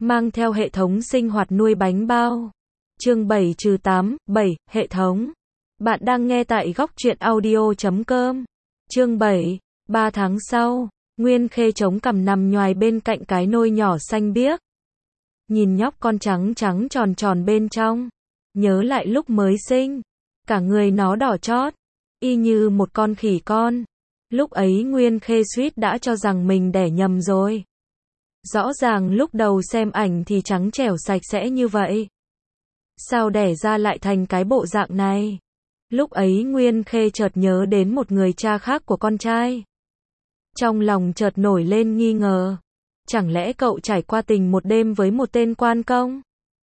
mang theo hệ thống sinh hoạt nuôi bánh bao. Chương 7-8, 7, hệ thống. Bạn đang nghe tại góc truyện audio.com. Chương 7, 3 tháng sau, Nguyên Khê chống cằm nằm nhoài bên cạnh cái nôi nhỏ xanh biếc. Nhìn nhóc con trắng trắng tròn tròn bên trong, nhớ lại lúc mới sinh, cả người nó đỏ chót, y như một con khỉ con. Lúc ấy Nguyên Khê suýt đã cho rằng mình đẻ nhầm rồi. Rõ ràng lúc đầu xem ảnh thì trắng trẻo sạch sẽ như vậy. Sao đẻ ra lại thành cái bộ dạng này? Lúc ấy Nguyên Khê chợt nhớ đến một người cha khác của con trai. Trong lòng chợt nổi lên nghi ngờ. Chẳng lẽ cậu trải qua tình một đêm với một tên quan công?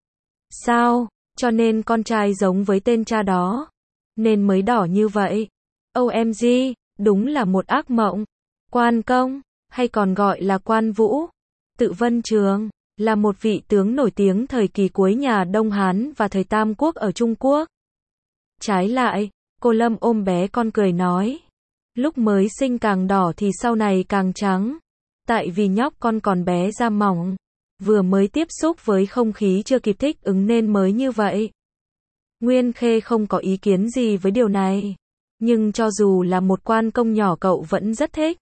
Sao? Cho nên con trai giống với tên cha đó, nên mới đỏ như vậy. OMG, đúng là một ác mộng. Quan công, hay còn gọi là Quan Vũ, Tự Vân Trường, là một vị tướng nổi tiếng thời kỳ cuối nhà Đông Hán và thời Tam Quốc ở Trung Quốc. Trái lại, cô Lâm ôm bé con cười nói, lúc mới sinh càng đỏ thì sau này càng trắng. Tại vì nhóc con còn bé da mỏng, vừa mới tiếp xúc với không khí chưa kịp thích ứng nên mới như vậy. Nguyên Khê không có ý kiến gì với điều này, nhưng cho dù là một quan công nhỏ cậu vẫn rất thích.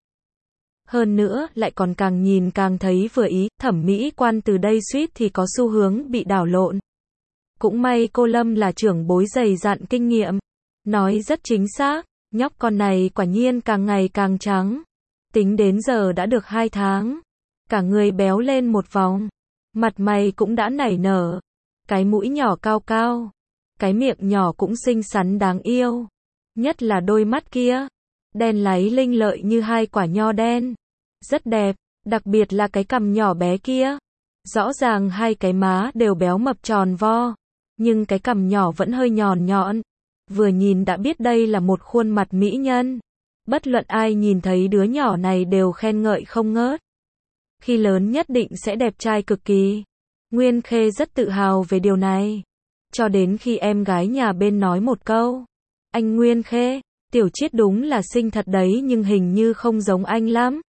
Hơn nữa, lại còn càng nhìn càng thấy vừa ý, thẩm mỹ quan từ đây suýt thì có xu hướng bị đảo lộn. Cũng may cô Lâm là trưởng bối dày dặn kinh nghiệm, nói rất chính xác, nhóc con này quả nhiên càng ngày càng trắng. Tính đến giờ đã được 2 tháng, cả người béo lên một vòng, mặt mày cũng đã nảy nở, cái mũi nhỏ cao cao, cái miệng nhỏ cũng xinh xắn đáng yêu, nhất là đôi mắt kia, đen láy linh lợi như 2 quả nho đen, rất đẹp, đặc biệt là cái cằm nhỏ bé kia, rõ ràng 2 cái má đều béo mập tròn vo, nhưng cái cằm nhỏ vẫn hơi nhọn nhọn, vừa nhìn đã biết đây là một khuôn mặt mỹ nhân. Bất luận ai nhìn thấy đứa nhỏ này đều khen ngợi không ngớt. Khi lớn nhất định sẽ đẹp trai cực kỳ. Nguyên Khê rất tự hào về điều này. Cho đến khi em gái nhà bên nói một câu. Anh Nguyên Khê, Tiểu Chiết đúng là xinh thật đấy nhưng hình như không giống anh lắm.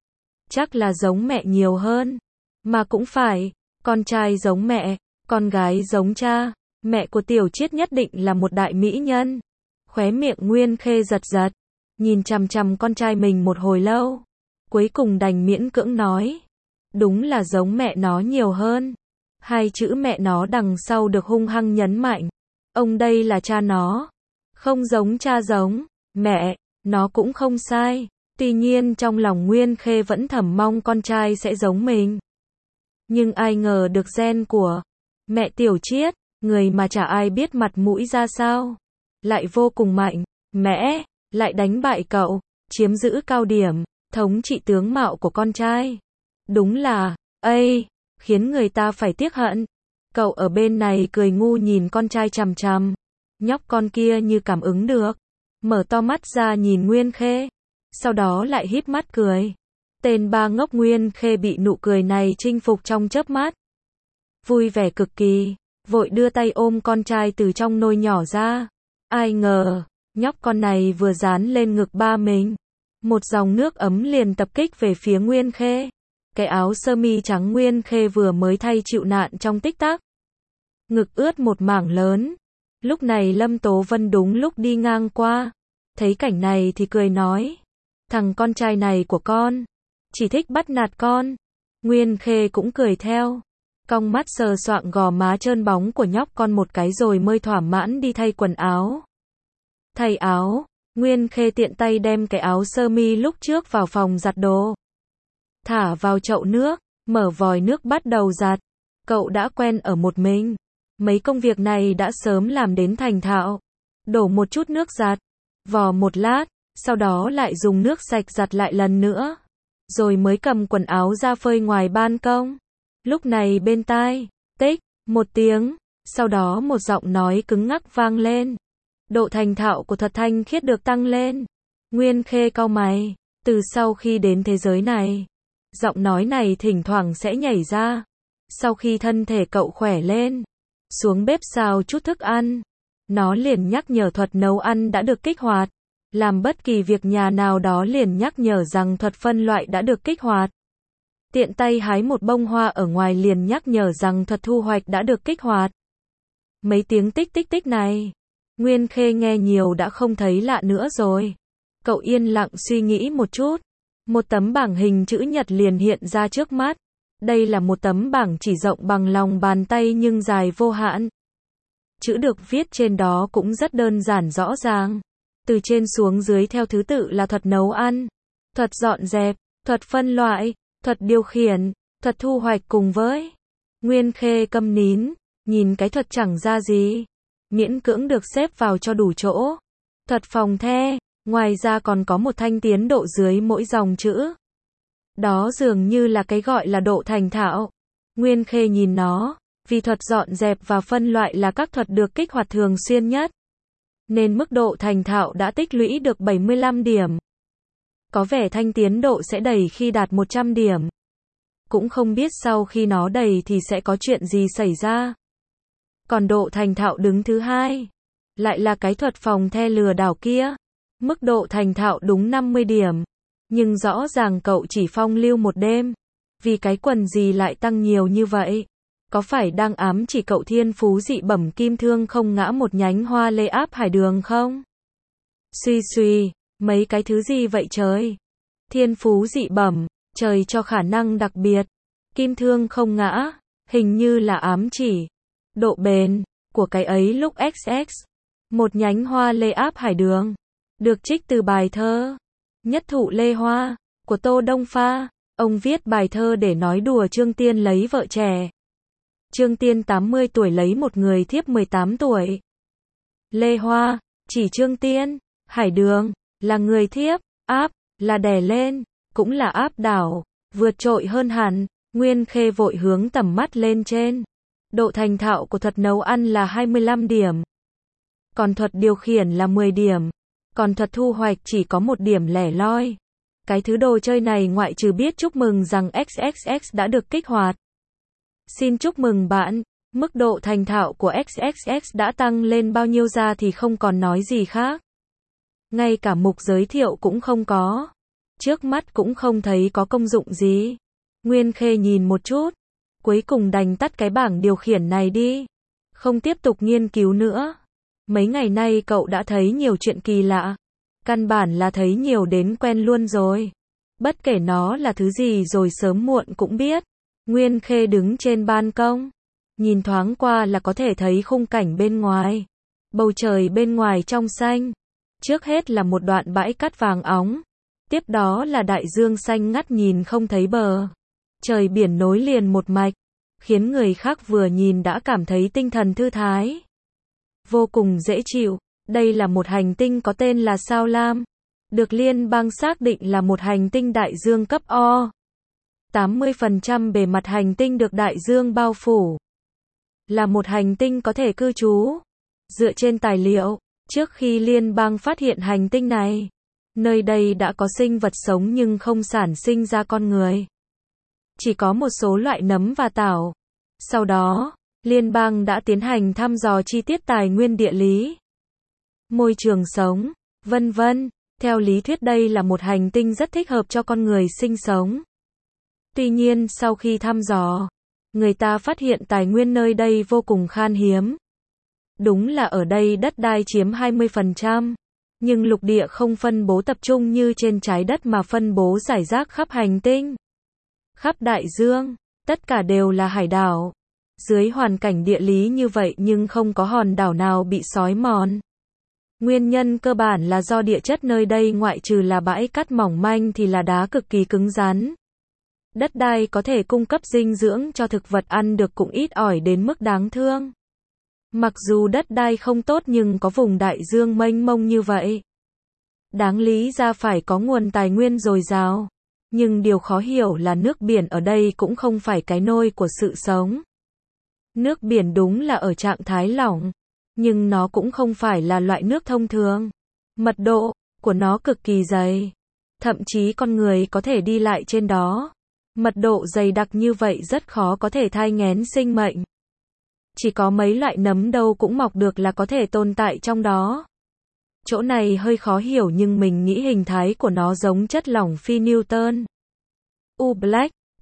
Chắc là giống mẹ nhiều hơn. Mà cũng phải, con trai giống mẹ, con gái giống cha. Mẹ của Tiểu Chiết nhất định là một đại mỹ nhân. Khóe miệng Nguyên Khê giật giật. Nhìn chằm chằm con trai mình một hồi lâu, cuối cùng đành miễn cưỡng nói, đúng là giống mẹ nó nhiều hơn. 2 chữ mẹ nó đằng sau được hung hăng nhấn mạnh. Ông đây là cha nó, không giống cha giống mẹ, nó cũng không sai. Tuy nhiên trong lòng Nguyên Khê vẫn thầm mong con trai sẽ giống mình. Nhưng ai ngờ được gen của mẹ Tiểu Chiết, người mà chả ai biết mặt mũi ra sao, lại vô cùng mạnh mẽ. Lại đánh bại cậu, chiếm giữ cao điểm, thống trị tướng mạo của con trai. Đúng là, khiến người ta phải tiếc hận. Cậu ở bên này cười ngu nhìn con trai chằm chằm. Nhóc con kia như cảm ứng được, mở to mắt ra nhìn Nguyên Khê, sau đó lại híp mắt cười. Tên ba ngốc Nguyên Khê bị nụ cười này chinh phục trong chớp mắt. Vui vẻ cực kỳ, vội đưa tay ôm con trai từ trong nôi nhỏ ra. Ai ngờ, nhóc con này vừa dán lên ngực ba mình, một dòng nước ấm liền tập kích về phía Nguyên Khê. Cái áo sơ mi trắng Nguyên Khê vừa mới thay chịu nạn trong tích tắc, ngực ướt một mảng lớn. Lúc này Lâm Tố Vân đúng lúc đi ngang qua, thấy cảnh này thì cười nói, thằng con trai này của con, chỉ thích bắt nạt con. Nguyên Khê cũng cười theo, cong mắt sờ soạng gò má trơn bóng của nhóc con một cái rồi mới thỏa mãn đi thay quần áo. Thay áo, Nguyên Khê tiện tay đem cái áo sơ mi lúc trước vào phòng giặt đồ. Thả vào chậu nước, mở vòi nước bắt đầu giặt. Cậu đã quen ở một mình. Mấy công việc này đã sớm làm đến thành thạo. Đổ một chút nước giặt, vò một lát, sau đó lại dùng nước sạch giặt lại lần nữa. Rồi mới cầm quần áo ra phơi ngoài ban công. Lúc này bên tai, tích, một tiếng, sau đó một giọng nói cứng ngắc vang lên. Độ thành thạo của thuật thanh khiết được tăng lên. Nguyên Khê cau mày, từ sau khi đến thế giới này, giọng nói này thỉnh thoảng sẽ nhảy ra. Sau khi thân thể cậu khỏe lên, xuống bếp xào chút thức ăn, nó liền nhắc nhở thuật nấu ăn đã được kích hoạt. Làm bất kỳ việc nhà nào đó liền nhắc nhở rằng thuật phân loại đã được kích hoạt. Tiện tay hái một bông hoa ở ngoài liền nhắc nhở rằng thuật thu hoạch đã được kích hoạt. Mấy tiếng tích tích tích này, Nguyên Khê nghe nhiều đã không thấy lạ nữa rồi. Cậu yên lặng suy nghĩ một chút. Một tấm bảng hình chữ nhật liền hiện ra trước mắt. Đây là một tấm bảng chỉ rộng bằng lòng bàn tay nhưng dài vô hạn. Chữ được viết trên đó cũng rất đơn giản rõ ràng. Từ trên xuống dưới theo thứ tự là thuật nấu ăn, thuật dọn dẹp, thuật phân loại, thuật điều khiển, thuật thu hoạch cùng với. Nguyên Khê câm nín, nhìn cái thuật chẳng ra gì. Miễn cưỡng được xếp vào cho đủ chỗ. Thuật phòng the, ngoài ra còn có một thanh tiến độ dưới mỗi dòng chữ. Đó dường như là cái gọi là độ thành thạo. Nguyên Khê nhìn nó, vì thuật dọn dẹp và phân loại là các thuật được kích hoạt thường xuyên nhất. Nên mức độ thành thạo đã tích lũy được 75 điểm. Có vẻ thanh tiến độ sẽ đầy khi đạt 100 điểm. Cũng không biết sau khi nó đầy thì sẽ có chuyện gì xảy ra. Còn độ thành thạo đứng thứ hai. Lại là cái thuật phòng the lừa đảo kia. Mức độ thành thạo đúng 50 điểm. Nhưng rõ ràng cậu chỉ phong lưu một đêm. Vì cái quần gì lại tăng nhiều như vậy? Có phải đang ám chỉ cậu thiên phú dị bẩm kim thương không ngã một nhánh hoa lê áp hải đường không? Suy suy, mấy cái thứ gì vậy trời? Thiên phú dị bẩm, trời cho khả năng đặc biệt. Kim thương không ngã, hình như là ám chỉ. Độ bền, của cái ấy lúc XX. Một nhánh hoa lê áp hải đường. Được trích từ bài thơ. Nhất thụ lê hoa, của Tô Đông Pha. Ông viết bài thơ để nói đùa Trương Tiên lấy vợ trẻ. Trương Tiên 80 tuổi lấy một người thiếp 18 tuổi. Lê Hoa, chỉ Trương Tiên, hải đường, là người thiếp, áp, là đè lên, cũng là áp đảo, vượt trội hơn hẳn. Nguyên Khê vội hướng tầm mắt lên trên. Độ thành thạo của thuật nấu ăn là 25 điểm. Còn thuật điều khiển là 10 điểm. Còn thuật thu hoạch chỉ có 1 điểm lẻ loi. Cái thứ đồ chơi này ngoại trừ biết chúc mừng rằng XXX đã được kích hoạt. Xin chúc mừng bạn, mức độ thành thạo của XXX đã tăng lên bao nhiêu ra thì không còn nói gì khác. Ngay cả mục giới thiệu cũng không có. Trước mắt cũng không thấy có công dụng gì. Nguyên Khê nhìn một chút. Cuối cùng đành tắt cái bảng điều khiển này đi. Không tiếp tục nghiên cứu nữa. Mấy ngày nay cậu đã thấy nhiều chuyện kỳ lạ. Căn bản là thấy nhiều đến quen luôn rồi. Bất kể nó là thứ gì rồi sớm muộn cũng biết. Nguyên Khê đứng trên ban công. Nhìn thoáng qua là có thể thấy khung cảnh bên ngoài. Bầu trời bên ngoài trong xanh. Trước hết là một đoạn bãi cát vàng óng. Tiếp đó là đại dương xanh ngắt nhìn không thấy bờ. Trời biển nối liền một mạch. Khiến người khác vừa nhìn đã cảm thấy tinh thần thư thái. Vô cùng dễ chịu. Đây là một hành tinh có tên là Sao Lam. Được liên bang xác định là một hành tinh đại dương cấp O. 80% bề mặt hành tinh được đại dương bao phủ. Là một hành tinh có thể cư trú. Dựa trên tài liệu, trước khi liên bang phát hiện hành tinh này, nơi đây đã có sinh vật sống nhưng không sản sinh ra con người. Chỉ có một số loại nấm và tảo. Sau đó, liên bang đã tiến hành thăm dò chi tiết tài nguyên địa lý, môi trường sống, vân vân. Theo lý thuyết đây là một hành tinh rất thích hợp cho con người sinh sống. Tuy nhiên sau khi thăm dò, người ta phát hiện tài nguyên nơi đây vô cùng khan hiếm. Đúng là ở đây đất đai chiếm 20%, nhưng lục địa không phân bố tập trung như trên trái đất mà phân bố rải rác khắp hành tinh, khắp đại dương, tất cả đều là hải đảo. Dưới hoàn cảnh địa lý như vậy nhưng không có hòn đảo nào bị xói mòn. Nguyên nhân cơ bản là do địa chất nơi đây ngoại trừ là bãi cát mỏng manh thì là đá cực kỳ cứng rắn. Đất đai có thể cung cấp dinh dưỡng cho thực vật ăn được cũng ít ỏi đến mức đáng thương. Mặc dù đất đai không tốt nhưng có vùng đại dương mênh mông như vậy. Đáng lý ra phải có nguồn tài nguyên dồi dào. Nhưng điều khó hiểu là nước biển ở đây cũng không phải cái nôi của sự sống. Nước biển đúng là ở trạng thái lỏng. Nhưng nó cũng không phải là loại nước thông thường. Mật độ của nó cực kỳ dày. Thậm chí con người có thể đi lại trên đó. Mật độ dày đặc như vậy rất khó có thể thai nghén sinh mệnh. Chỉ có mấy loại nấm đâu cũng mọc được là có thể tồn tại trong đó. Chỗ này hơi khó hiểu nhưng mình nghĩ hình thái của nó giống chất lỏng phi Newton. U Black,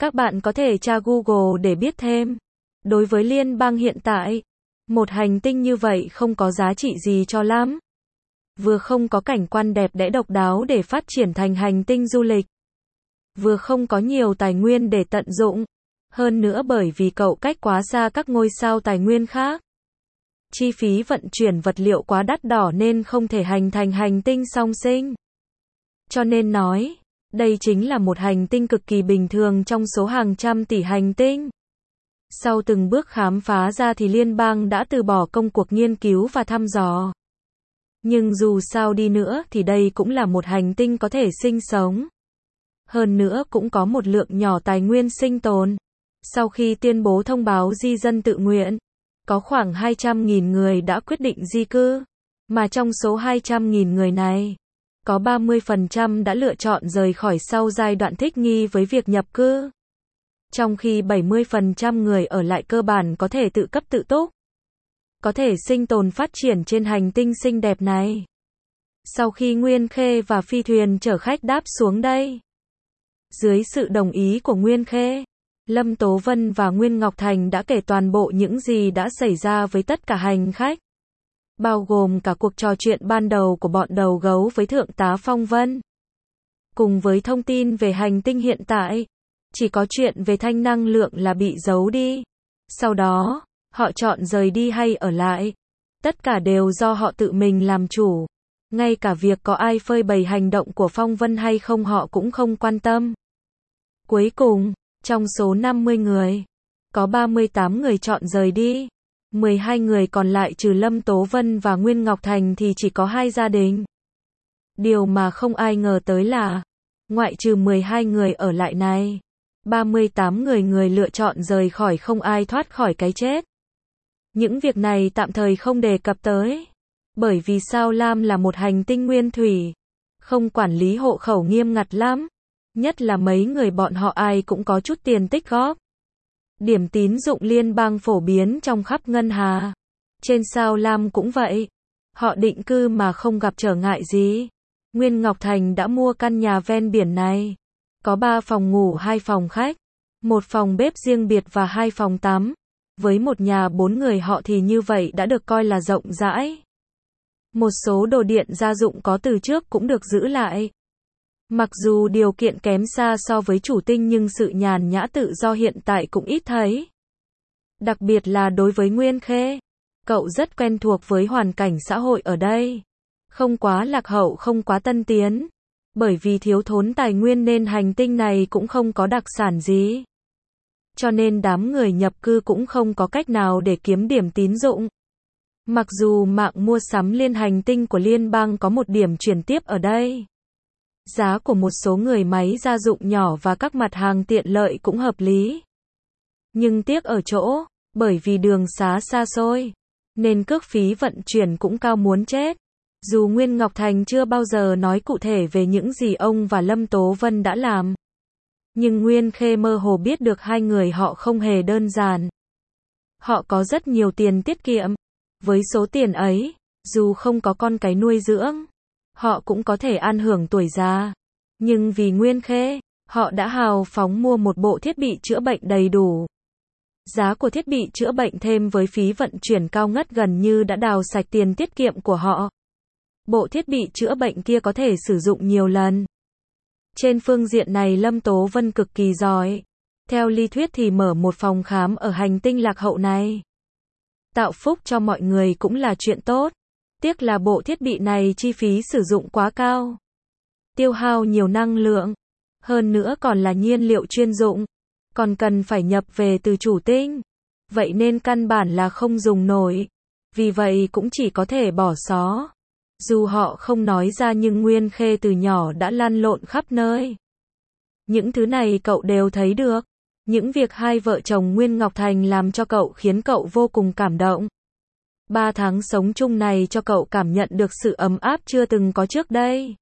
Các bạn có thể tra Google để biết thêm. Đối với liên bang hiện tại, một hành tinh như vậy không có giá trị gì cho lắm. Vừa không có cảnh quan đẹp đẽ độc đáo để phát triển thành hành tinh du lịch, vừa không có nhiều tài nguyên để tận dụng. Hơn nữa bởi vì cậu cách quá xa các ngôi sao tài nguyên khác. Chi phí vận chuyển vật liệu quá đắt đỏ nên không thể hành thành hành tinh song sinh. Cho nên nói, đây chính là một hành tinh cực kỳ bình thường trong số hàng trăm tỷ hành tinh. Sau từng bước khám phá ra thì liên bang đã từ bỏ công cuộc nghiên cứu và thăm dò. Nhưng dù sao đi nữa thì đây cũng là một hành tinh có thể sinh sống. Hơn nữa cũng có một lượng nhỏ tài nguyên sinh tồn. Sau khi tuyên bố thông báo di dân tự nguyện, có khoảng 200.000 người đã quyết định di cư. Mà trong số 200.000 người này, có 30% đã lựa chọn rời khỏi sau giai đoạn thích nghi với việc nhập cư. Trong khi 70% người ở lại cơ bản có thể tự cấp tự túc, có thể sinh tồn phát triển trên hành tinh xinh đẹp này. Sau khi Nguyên Khê và phi thuyền chở khách đáp xuống đây, dưới sự đồng ý của Nguyên Khê, Lâm Tố Vân và Nguyên Ngọc Thành đã kể toàn bộ những gì đã xảy ra với tất cả hành khách, bao gồm cả cuộc trò chuyện ban đầu của bọn đầu gấu với Thượng tá Phong Vân. Cùng với thông tin về hành tinh hiện tại, chỉ có chuyện về thanh năng lượng là bị giấu đi. Sau đó, họ chọn rời đi hay ở lại. Tất cả đều do họ tự mình làm chủ. Ngay cả việc có ai phơi bày hành động của Phong Vân hay không họ cũng không quan tâm. Cuối cùng, trong số 50 người, có 38 người chọn rời đi. 12 người còn lại trừ Lâm Tố Vân và Nguyên Ngọc Thành thì chỉ có 2 gia đình. Điều mà không ai ngờ tới là, ngoại trừ 12 người ở lại này, 38 người lựa chọn rời khỏi không ai thoát khỏi cái chết. Những việc này tạm thời không đề cập tới. Bởi vì Sao Lam là một hành tinh nguyên thủy, không quản lý hộ khẩu nghiêm ngặt lắm. Nhất là mấy người bọn họ ai cũng có chút tiền tích góp. Điểm tín dụng liên bang phổ biến trong khắp ngân hà. Trên Sao Lam cũng vậy. Họ định cư mà không gặp trở ngại gì. Nguyên Ngọc Thành đã mua căn nhà ven biển này. Có 3 phòng ngủ 2 phòng khách, 1 phòng bếp riêng biệt và 2 phòng tắm. Với một nhà 4 người họ thì như vậy đã được coi là rộng rãi. Một số đồ điện gia dụng có từ trước cũng được giữ lại. Mặc dù điều kiện kém xa so với chủ tinh nhưng sự nhàn nhã tự do hiện tại cũng ít thấy. Đặc biệt là đối với Nguyên Khê. Cậu rất quen thuộc với hoàn cảnh xã hội ở đây. Không quá lạc hậu không quá tân tiến. Bởi vì thiếu thốn tài nguyên nên hành tinh này cũng không có đặc sản gì. Cho nên đám người nhập cư cũng không có cách nào để kiếm điểm tín dụng. Mặc dù mạng mua sắm liên hành tinh của liên bang có một điểm chuyển tiếp ở đây. Giá của một số người máy gia dụng nhỏ và các mặt hàng tiện lợi cũng hợp lý. Nhưng tiếc ở chỗ, bởi vì đường xá xa xôi, nên cước phí vận chuyển cũng cao muốn chết. Dù Nguyên Ngọc Thành chưa bao giờ nói cụ thể về những gì ông và Lâm Tố Vân đã làm. Nhưng Nguyên Khê mơ hồ biết được hai người họ không hề đơn giản. Họ có rất nhiều tiền tiết kiệm. Với số tiền ấy, dù không có con cái nuôi dưỡng, họ cũng có thể an hưởng tuổi già. Nhưng vì Nguyên Khê, họ đã hào phóng mua một bộ thiết bị chữa bệnh đầy đủ. Giá của thiết bị chữa bệnh thêm với phí vận chuyển cao ngất gần như đã đào sạch tiền tiết kiệm của họ. Bộ thiết bị chữa bệnh kia có thể sử dụng nhiều lần. Trên phương diện này Lâm Tố Vân cực kỳ giỏi. Theo lý thuyết thì mở một phòng khám ở hành tinh lạc hậu này, tạo phúc cho mọi người cũng là chuyện tốt. Tiếc là bộ thiết bị này chi phí sử dụng quá cao. Tiêu hao nhiều năng lượng. Hơn nữa còn là nhiên liệu chuyên dụng. Còn cần phải nhập về từ chủ tinh. Vậy nên căn bản là không dùng nổi. Vì vậy cũng chỉ có thể bỏ xó. Dù họ không nói ra nhưng Nguyên Khê từ nhỏ đã lăn lộn khắp nơi. Những thứ này cậu đều thấy được. Những việc hai vợ chồng Nguyên Ngọc Thành làm cho cậu khiến cậu vô cùng cảm động. 3 tháng sống chung này cho cậu cảm nhận được sự ấm áp chưa từng có trước đây.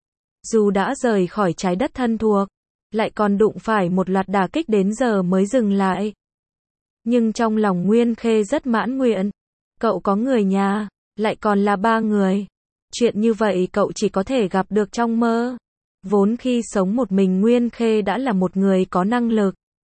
Dù đã rời khỏi trái đất thân thuộc, lại còn đụng phải một loạt đả kích đến giờ mới dừng lại. Nhưng trong lòng Nguyên Khê rất mãn nguyện. Cậu có người nhà, lại còn là 3 người. Chuyện như vậy cậu chỉ có thể gặp được trong mơ. Vốn khi sống một mình Nguyên Khê đã là một người có năng lực.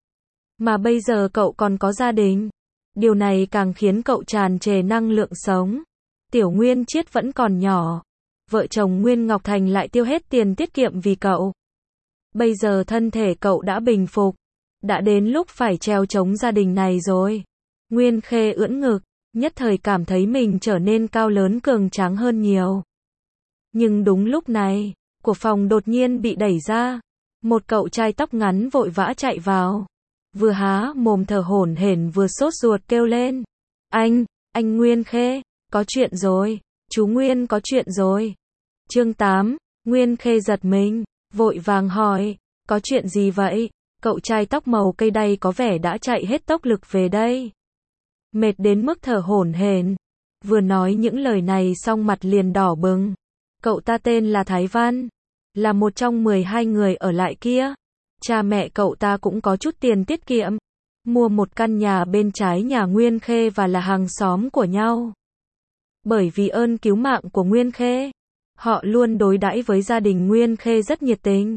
Mà bây giờ cậu còn có gia đình. Điều này càng khiến cậu tràn trề năng lượng sống. Tiểu Nguyên Chiết vẫn còn nhỏ. Vợ chồng Nguyên Ngọc Thành lại tiêu hết tiền tiết kiệm vì cậu. Bây giờ thân thể cậu đã bình phục. Đã đến lúc phải trèo chống gia đình này rồi. Nguyên Khê ưỡn ngực, nhất thời cảm thấy mình trở nên cao lớn cường tráng hơn nhiều. Nhưng đúng lúc này, của phòng đột nhiên bị đẩy ra. Một cậu trai tóc ngắn vội vã chạy vào. Vừa há mồm thở hổn hển vừa sốt ruột kêu lên. Anh Nguyên Khê, có chuyện rồi, chú Nguyên có chuyện rồi. Chương 8, Nguyên Khê giật mình, vội vàng hỏi, có chuyện gì vậy? Cậu trai tóc màu cây đay có vẻ đã chạy hết tốc lực về đây. Mệt đến mức thở hổn hển. Vừa nói những lời này xong mặt liền đỏ bừng. Cậu ta tên là Thái Văn, là một trong 12 người ở lại kia. Cha mẹ cậu ta cũng có chút tiền tiết kiệm, mua một căn nhà bên trái nhà Nguyên Khê và là hàng xóm của nhau. Bởi vì ơn cứu mạng của Nguyên Khê, họ luôn đối đãi với gia đình Nguyên Khê rất nhiệt tình.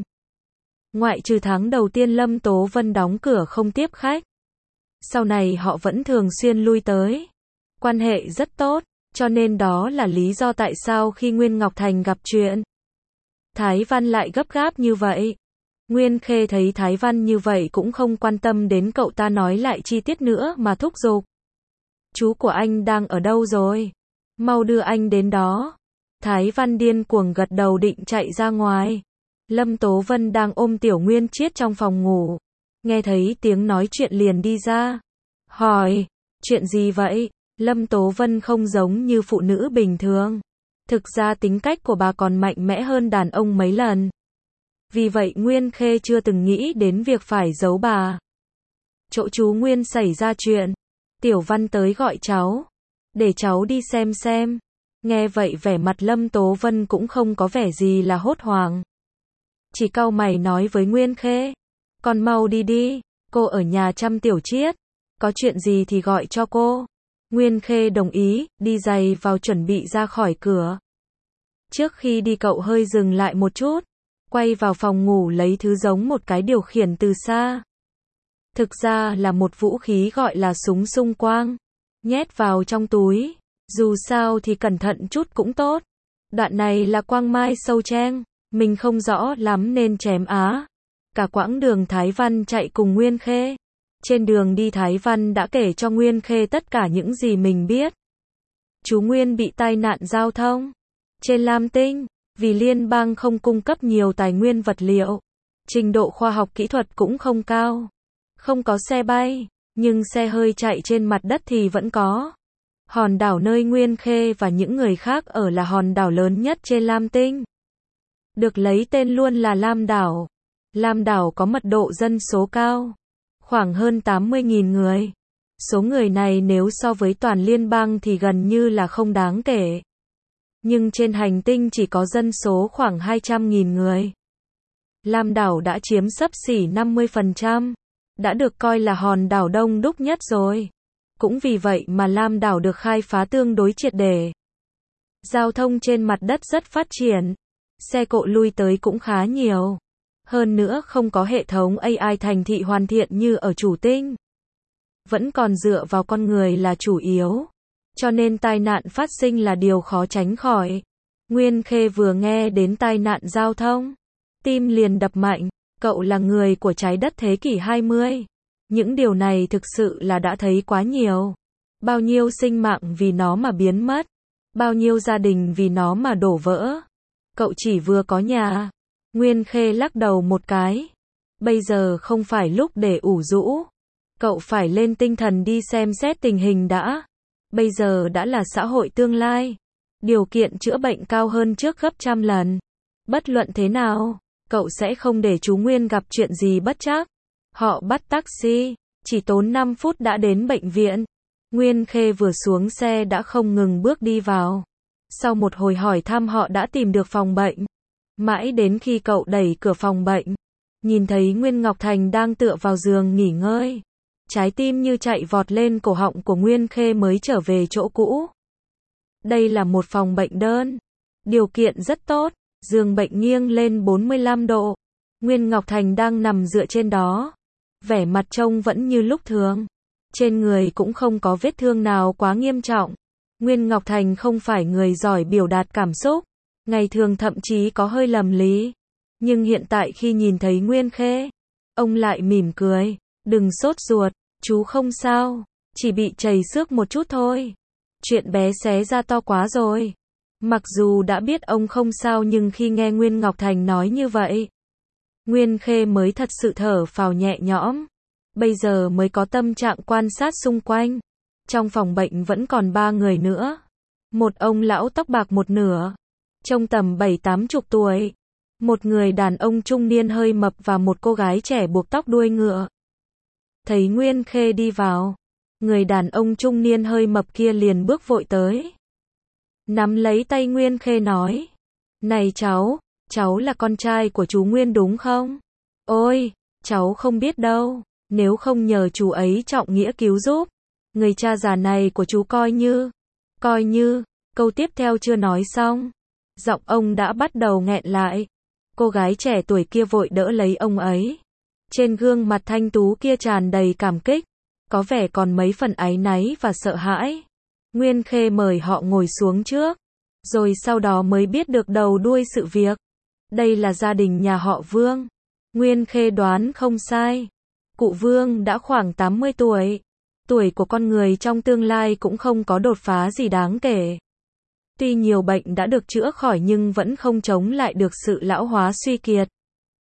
Ngoại trừ tháng đầu tiên Lâm Tố Vân đóng cửa không tiếp khách, sau này họ vẫn thường xuyên lui tới. Quan hệ rất tốt, cho nên đó là lý do tại sao khi Nguyên Ngọc Thành gặp chuyện, Thái Văn lại gấp gáp như vậy. Nguyên Khê thấy Thái Văn như vậy cũng không quan tâm đến cậu ta nói lại chi tiết nữa mà thúc giục. Chú của anh đang ở đâu rồi? Mau đưa anh đến đó. Thái Văn điên cuồng gật đầu định chạy ra ngoài. Lâm Tố Vân đang ôm Tiểu Nguyên Chiết trong phòng ngủ. Nghe thấy tiếng nói chuyện liền đi ra. Hỏi, chuyện gì vậy? Lâm Tố Vân không giống như phụ nữ bình thường. Thực ra tính cách của bà còn mạnh mẽ hơn đàn ông mấy lần. Vì vậy Nguyên Khê chưa từng nghĩ đến việc phải giấu bà. Chỗ chú Nguyên xảy ra chuyện. Tiểu Văn tới gọi cháu. Để cháu đi xem. Nghe vậy vẻ mặt Lâm Tố Vân cũng không có vẻ gì là hốt hoảng. Chỉ cau mày nói với Nguyên Khê. Con mau đi, cô ở nhà chăm Tiểu Chiết. Có chuyện gì thì gọi cho cô. Nguyên Khê đồng ý, đi giày vào chuẩn bị ra khỏi cửa. Trước khi đi cậu hơi dừng lại một chút. Quay vào phòng ngủ lấy thứ giống một cái điều khiển từ xa. Thực ra là một vũ khí gọi là súng xung quang. Nhét vào trong túi. Dù sao thì cẩn thận chút cũng tốt. Đoạn này là quang mai sâu cheng. Mình không rõ lắm nên chém á. Cả quãng đường Thái Văn chạy cùng Nguyên Khê. Trên đường đi Thái Văn đã kể cho Nguyên Khê tất cả những gì mình biết. Chú Nguyên bị tai nạn giao thông. Trên Lam Tinh. Vì liên bang không cung cấp nhiều tài nguyên vật liệu. Trình độ khoa học kỹ thuật cũng không cao. Không có xe bay. Nhưng xe hơi chạy trên mặt đất thì vẫn có. Hòn đảo nơi Nguyên Khê và những người khác ở là hòn đảo lớn nhất trên Lam Tinh. Được lấy tên luôn là Lam Đảo. Lam Đảo có mật độ dân số cao. Khoảng hơn 80.000 người. Số người này nếu so với toàn liên bang thì gần như là không đáng kể. Nhưng trên hành tinh chỉ có dân số khoảng 200.000 người. Lam Đảo đã chiếm xấp xỉ 50%. Đã được coi là hòn đảo đông đúc nhất rồi. Cũng vì vậy mà Lam Đảo được khai phá tương đối triệt để. Giao thông trên mặt đất rất phát triển. Xe cộ lui tới cũng khá nhiều. Hơn nữa không có hệ thống AI thành thị hoàn thiện như ở Chủ Tinh. Vẫn còn dựa vào con người là chủ yếu. Cho nên tai nạn phát sinh là điều khó tránh khỏi. Nguyên Khê vừa nghe đến tai nạn giao thông. Tim liền đập mạnh. Cậu là người của trái đất thế kỷ 20. Những điều này thực sự là đã thấy quá nhiều. Bao nhiêu sinh mạng vì nó mà biến mất. Bao nhiêu gia đình vì nó mà đổ vỡ. Cậu chỉ vừa có nhà. Nguyên Khê lắc đầu một cái. Bây giờ không phải lúc để ủ rũ. Cậu phải lên tinh thần đi xem xét tình hình đã. Bây giờ đã là xã hội tương lai. Điều kiện chữa bệnh cao hơn trước gấp trăm lần. Bất luận thế nào, cậu sẽ không để chú Nguyên gặp chuyện gì bất trắc. Họ bắt taxi, chỉ tốn 5 phút đã đến bệnh viện. Nguyên Khê vừa xuống xe đã không ngừng bước đi vào. Sau một hồi hỏi thăm họ đã tìm được phòng bệnh. Mãi đến khi cậu đẩy cửa phòng bệnh, nhìn thấy Nguyên Ngọc Thành đang tựa vào giường nghỉ ngơi. Trái tim như chạy vọt lên cổ họng của Nguyên Khê mới trở về chỗ cũ. Đây là một phòng bệnh đơn. Điều kiện rất tốt, giường bệnh nghiêng lên 45 độ. Nguyên Ngọc Thành đang nằm dựa trên đó. vẻ mặt trông vẫn như lúc thường. Trên người cũng không có vết thương nào quá nghiêm trọng. Nguyên Ngọc Thành không phải người giỏi biểu đạt cảm xúc, ngày thường thậm chí có hơi lầm lý. Nhưng hiện tại khi nhìn thấy Nguyên Khê, ông lại mỉm cười, đừng sốt ruột, chú không sao, chỉ bị trầy xước một chút thôi. Chuyện bé xé ra to quá rồi. Mặc dù đã biết ông không sao nhưng khi nghe Nguyên Ngọc Thành nói như vậy, Nguyên Khê mới thật sự thở phào nhẹ nhõm. Bây giờ mới có tâm trạng quan sát xung quanh. Trong phòng bệnh vẫn còn 3 người nữa. Một ông lão tóc bạc một nửa, trông tầm 7-80 tuổi. Một người đàn ông trung niên hơi mập và một cô gái trẻ buộc tóc đuôi ngựa. Thấy Nguyên Khê đi vào, người đàn ông trung niên hơi mập kia liền bước vội tới. Nắm lấy tay Nguyên Khê nói, này cháu là con trai của chú Nguyên đúng không? Ôi, cháu không biết đâu, nếu không nhờ chú ấy trọng nghĩa cứu giúp, người cha già này của chú coi như, câu tiếp theo chưa nói xong. Giọng ông đã bắt đầu nghẹn lại. Cô gái trẻ tuổi kia vội đỡ lấy ông ấy. Trên gương mặt thanh tú kia tràn đầy cảm kích, có vẻ còn mấy phần áy náy và sợ hãi. Nguyên Khê mời họ ngồi xuống trước, rồi sau đó mới biết được đầu đuôi sự việc. Đây là gia đình nhà họ Vương. Nguyên Khê đoán không sai. Cụ Vương đã khoảng 80 tuổi. Tuổi của con người trong tương lai cũng không có đột phá gì đáng kể. Tuy nhiều bệnh đã được chữa khỏi nhưng vẫn không chống lại được sự lão hóa suy kiệt.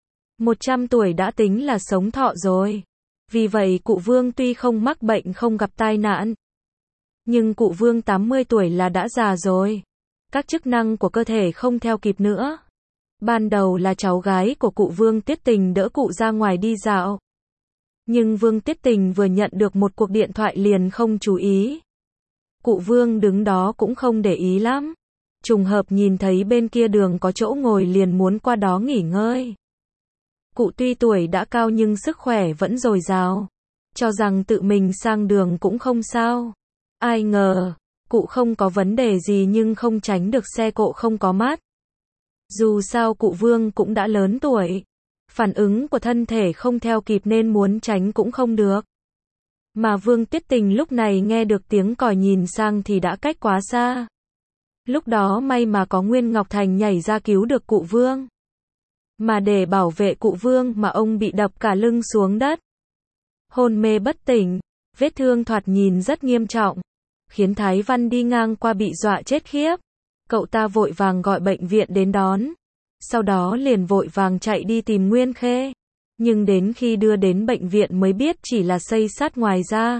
100 tuổi đã tính là sống thọ rồi. Vì vậy cụ Vương tuy không mắc bệnh không gặp tai nạn, nhưng cụ Vương 80 tuổi là đã già rồi. Các chức năng của cơ thể không theo kịp nữa. Ban đầu là cháu gái của cụ Vương Tiết Tình đỡ cụ ra ngoài đi dạo. Nhưng Vương Tiết Tình vừa nhận được một cuộc điện thoại liền không chú ý. Cụ Vương đứng đó cũng không để ý lắm. Trùng hợp nhìn thấy bên kia đường có chỗ ngồi liền muốn qua đó nghỉ ngơi. Cụ tuy tuổi đã cao nhưng sức khỏe vẫn dồi dào. Cho rằng tự mình sang đường cũng không sao. Ai ngờ, cụ không có vấn đề gì nhưng không tránh được xe cộ không có mắt. Dù sao cụ Vương cũng đã lớn tuổi. Phản ứng của thân thể không theo kịp nên muốn tránh cũng không được. Mà Vương Tiết Tình lúc này nghe được tiếng còi nhìn sang thì đã cách quá xa. Lúc đó may mà có Nguyên Ngọc Thành nhảy ra cứu được cụ Vương. Mà để bảo vệ cụ Vương mà ông bị đập cả lưng xuống đất. Hôn mê bất tỉnh, vết thương thoạt nhìn rất nghiêm trọng, khiến Thái Văn đi ngang qua bị dọa chết khiếp. Cậu ta vội vàng gọi bệnh viện đến đón. Sau đó liền vội vàng chạy đi tìm Nguyên Khê. Nhưng đến khi đưa đến bệnh viện mới biết chỉ là xây xát ngoài da.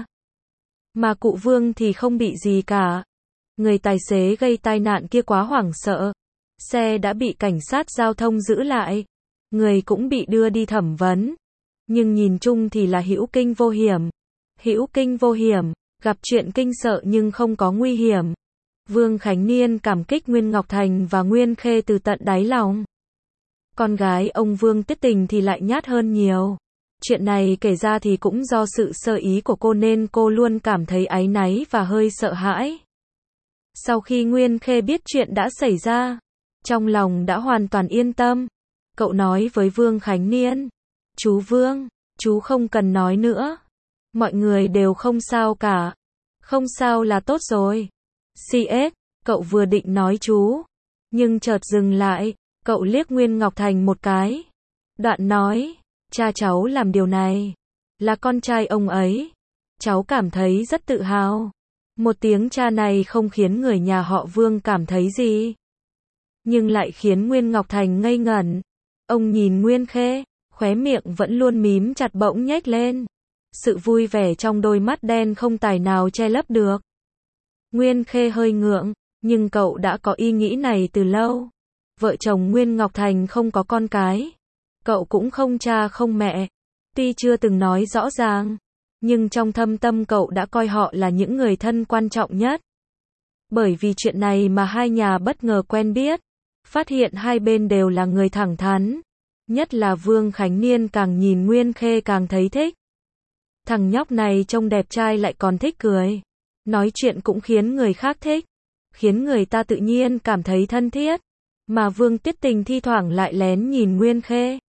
Mà cụ Vương thì không bị gì cả. Người tài xế gây tai nạn kia quá hoảng sợ. Xe đã bị cảnh sát giao thông giữ lại. Người cũng bị đưa đi thẩm vấn. Nhưng nhìn chung thì là hữu kinh vô hiểm. Hữu kinh vô hiểm, gặp chuyện kinh sợ nhưng không có nguy hiểm. Vương Khánh Niên cảm kích Nguyên Ngọc Thành và Nguyên Khê từ tận đáy lòng. Con gái ông Vương Tiết Tình thì lại nhát hơn nhiều. Chuyện này kể ra thì cũng do sự sơ ý của cô nên cô luôn cảm thấy áy náy và hơi sợ hãi. Sau khi Nguyên Khê biết chuyện đã xảy ra, trong lòng đã hoàn toàn yên tâm. Cậu nói với Vương Khánh Niên, chú Vương, chú không cần nói nữa. Mọi người đều không sao cả. Không sao là tốt rồi. CS, cậu vừa định nói chú, nhưng chợt dừng lại, cậu liếc Nguyên Ngọc Thành một cái. Đoạn nói, cha cháu làm điều này, là con trai ông ấy. Cháu cảm thấy rất tự hào. Một tiếng cha này không khiến người nhà họ Vương cảm thấy gì, nhưng lại khiến Nguyên Ngọc Thành ngây ngẩn. Ông nhìn Nguyên Khê, khóe miệng vẫn luôn mím chặt bỗng nhếch lên. Sự vui vẻ trong đôi mắt đen không tài nào che lấp được. Nguyên Khê hơi ngượng, nhưng cậu đã có ý nghĩ này từ lâu. Vợ chồng Nguyên Ngọc Thành không có con cái. Cậu cũng không cha không mẹ. Tuy chưa từng nói rõ ràng, nhưng trong thâm tâm cậu đã coi họ là những người thân quan trọng nhất. Bởi vì chuyện này mà hai nhà bất ngờ quen biết. Phát hiện hai bên đều là người thẳng thắn. Nhất là Vương Khánh Niên càng nhìn Nguyên Khê càng thấy thích. Thằng nhóc này trông đẹp trai lại còn thích cười. Nói chuyện cũng khiến người khác thích. Khiến người ta tự nhiên cảm thấy thân thiết. Mà Vương Tiết Tình thi thoảng lại lén nhìn Nguyên Khê.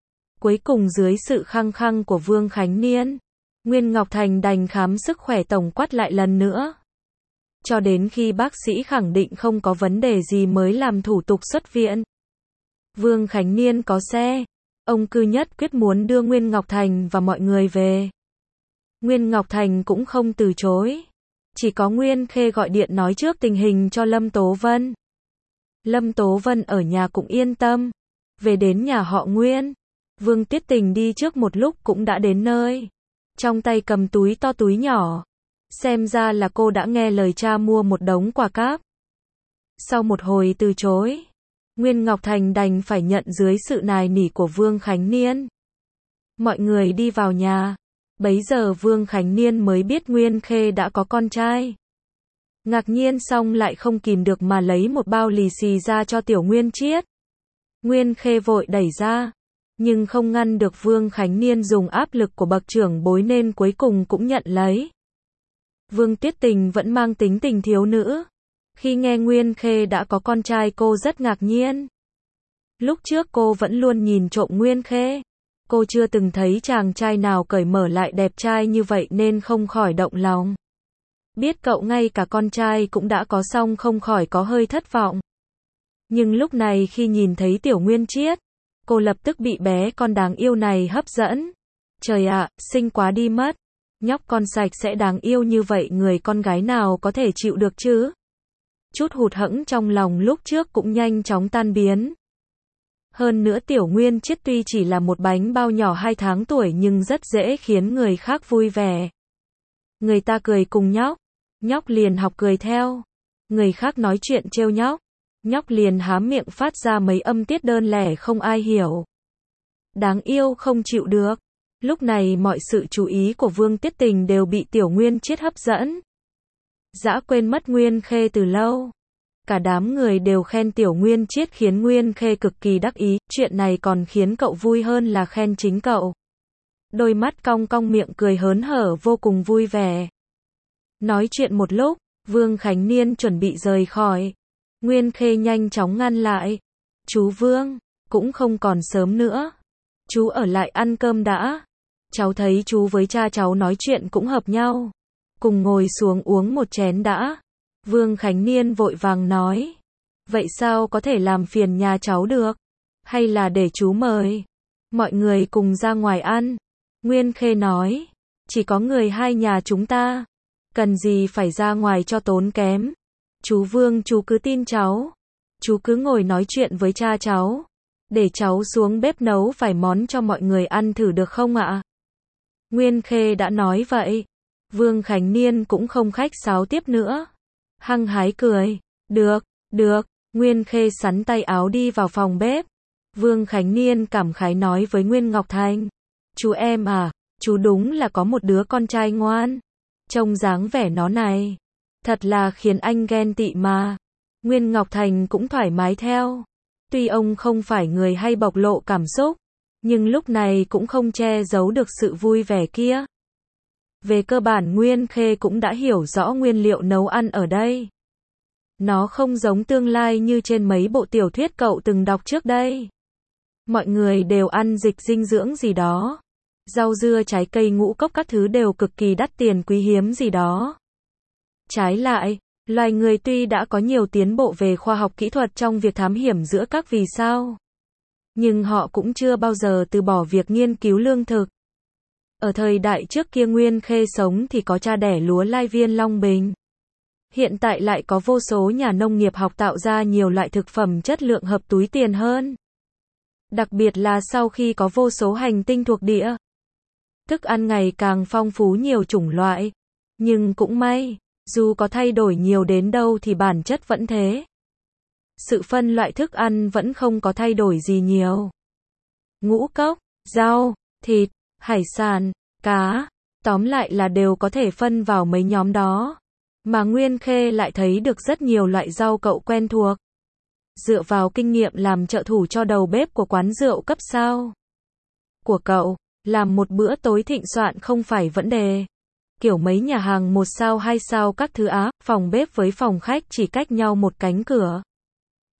Cuối cùng dưới sự khăng khăng của Vương Khánh Niên, Nguyên Ngọc Thành đành khám sức khỏe tổng quát lại lần nữa. Cho đến khi bác sĩ khẳng định không có vấn đề gì mới làm thủ tục xuất viện. Vương Khánh Niên có xe, ông cứ nhất quyết muốn đưa Nguyên Ngọc Thành và mọi người về. Nguyên Ngọc Thành cũng không từ chối. Chỉ có Nguyên Khê gọi điện nói trước tình hình cho Lâm Tố Vân. Lâm Tố Vân ở nhà cũng yên tâm. Về đến nhà họ Nguyên, Vương Tiết Tình đi trước một lúc cũng đã đến nơi. Trong tay cầm túi to túi nhỏ. Xem ra là cô đã nghe lời cha mua một đống quà cáp. Sau một hồi từ chối, Nguyên Ngọc Thành đành phải nhận dưới sự nài nỉ của Vương Khánh Niên. Mọi người đi vào nhà. Bấy giờ Vương Khánh Niên mới biết Nguyên Khê đã có con trai. Ngạc nhiên xong lại không kìm được mà lấy một bao lì xì ra cho Tiểu Nguyên Chiết. Nguyên Khê vội đẩy ra, nhưng không ngăn được Vương Khánh Niên dùng áp lực của bậc trưởng bối nên cuối cùng cũng nhận lấy. Vương Tiết Tình vẫn mang tính tình thiếu nữ. Khi nghe Nguyên Khê đã có con trai cô rất ngạc nhiên. Lúc trước cô vẫn luôn nhìn trộm Nguyên Khê. Cô chưa từng thấy chàng trai nào cởi mở lại đẹp trai như vậy nên không khỏi động lòng. Biết cậu ngay cả con trai cũng đã có xong không khỏi có hơi thất vọng. Nhưng lúc này khi nhìn thấy Tiểu Nguyên Chiết, cô lập tức bị bé con đáng yêu này hấp dẫn. Trời ạ, xinh quá đi mất. Nhóc con sạch sẽ đáng yêu như vậy người con gái nào có thể chịu được chứ? Chút hụt hẫng trong lòng lúc trước cũng nhanh chóng tan biến. Hơn nữa Tiểu Nguyên Chiết tuy chỉ là một bánh bao nhỏ 2 tháng tuổi nhưng rất dễ khiến người khác vui vẻ. Người ta cười cùng nhóc, nhóc liền học cười theo. Người khác nói chuyện trêu nhóc, nhóc liền há miệng phát ra mấy âm tiết đơn lẻ không ai hiểu. Đáng yêu không chịu được. Lúc này mọi sự chú ý của Vương Tiết Tình đều bị Tiểu Nguyên Chiết hấp dẫn. Dã quên mất Nguyên Khê từ lâu. Cả đám người đều khen Tiểu Nguyên Chiết khiến Nguyên Khê cực kỳ đắc ý, chuyện này còn khiến cậu vui hơn là khen chính cậu. Đôi mắt cong cong miệng cười hớn hở vô cùng vui vẻ. Nói chuyện một lúc, Vương Khánh Niên chuẩn bị rời khỏi. Nguyên Khê nhanh chóng ngăn lại. Chú Vương, cũng không còn sớm nữa. Chú ở lại ăn cơm đã. Cháu thấy chú với cha cháu nói chuyện cũng hợp nhau. Cùng ngồi xuống uống một chén đã. Vương Khánh Niên vội vàng nói. Vậy sao có thể làm phiền nhà cháu được? Hay là để chú mời mọi người cùng ra ngoài ăn? Nguyên Khê nói. Chỉ có người hai nhà chúng ta. Cần gì phải ra ngoài cho tốn kém. Chú Vương chú cứ tin cháu. Chú cứ ngồi nói chuyện với cha cháu. Để cháu xuống bếp nấu vài món cho mọi người ăn thử được không ạ? Nguyên Khê đã nói vậy. Vương Khánh Niên cũng không khách sáo tiếp nữa. Hăng hái cười. Được, được. Nguyên Khê xắn tay áo đi vào phòng bếp. Vương Khánh Niên cảm khái nói với Nguyên Ngọc Thành. Chú em à, chú đúng là có một đứa con trai ngoan. Trông dáng vẻ nó này. Thật là khiến anh ghen tị mà. Nguyên Ngọc Thành cũng thoải mái theo. Tuy ông không phải người hay bộc lộ cảm xúc, nhưng lúc này cũng không che giấu được sự vui vẻ kia. Về cơ bản Nguyên Khê cũng đã hiểu rõ nguyên liệu nấu ăn ở đây. Nó không giống tương lai như trên mấy bộ tiểu thuyết cậu từng đọc trước đây. Mọi người đều ăn dịch dinh dưỡng gì đó. Rau dưa trái cây ngũ cốc các thứ đều cực kỳ đắt tiền quý hiếm gì đó. Trái lại, loài người tuy đã có nhiều tiến bộ về khoa học kỹ thuật trong việc thám hiểm giữa các vì sao, nhưng họ cũng chưa bao giờ từ bỏ việc nghiên cứu lương thực. Ở thời đại trước kia Nguyên Khê sống thì có cha đẻ lúa lai viên Long Bình. Hiện tại lại có vô số nhà nông nghiệp học tạo ra nhiều loại thực phẩm chất lượng hợp túi tiền hơn. Đặc biệt là sau khi có vô số hành tinh thuộc địa. Thức ăn ngày càng phong phú nhiều chủng loại. Nhưng cũng may, dù có thay đổi nhiều đến đâu thì bản chất vẫn thế. Sự phân loại thức ăn vẫn không có thay đổi gì nhiều. Ngũ cốc, rau, thịt, hải sản, cá, tóm lại là đều có thể phân vào mấy nhóm đó. Mà Nguyên Khê lại thấy được rất nhiều loại rau cậu quen thuộc. Dựa vào kinh nghiệm làm trợ thủ cho đầu bếp của quán rượu cấp sao của cậu, làm một bữa tối thịnh soạn không phải vấn đề. Kiểu mấy nhà hàng 1 sao 2 sao các thứ á, phòng bếp với phòng khách chỉ cách nhau một cánh cửa.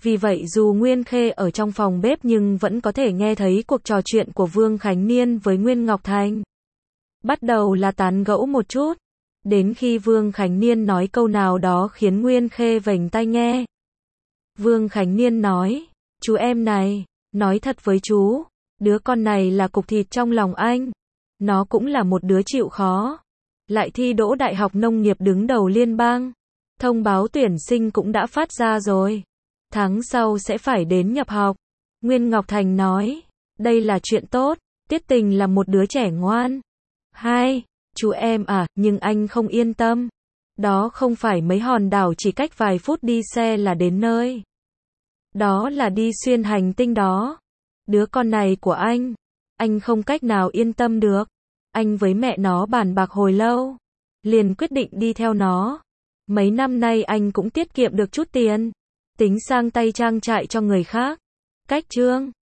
Vì vậy dù Nguyên Khê ở trong phòng bếp nhưng vẫn có thể nghe thấy cuộc trò chuyện của Vương Khánh Niên với Nguyên Ngọc Thành. Bắt đầu là tán gẫu một chút, đến khi Vương Khánh Niên nói câu nào đó khiến Nguyên Khê vểnh tai nghe. Vương Khánh Niên nói, chú em này, nói thật với chú, đứa con này là cục thịt trong lòng anh. Nó cũng là một đứa chịu khó. Lại thi đỗ Đại học Nông nghiệp đứng đầu liên bang. Thông báo tuyển sinh cũng đã phát ra rồi. Tháng sau sẽ phải đến nhập học. Nguyên Ngọc Thành nói, đây là chuyện tốt, Tiết Tình là một đứa trẻ ngoan. Hai, chú em à, nhưng anh không yên tâm. Đó không phải mấy hòn đảo chỉ cách vài phút đi xe là đến nơi. Đó là đi xuyên hành tinh đó. Đứa con này của anh không cách nào yên tâm được. Anh với mẹ nó bàn bạc hồi lâu, liền quyết định đi theo nó. Mấy năm nay anh cũng tiết kiệm được chút tiền, tính sang tay trang trại cho người khác. Cách chương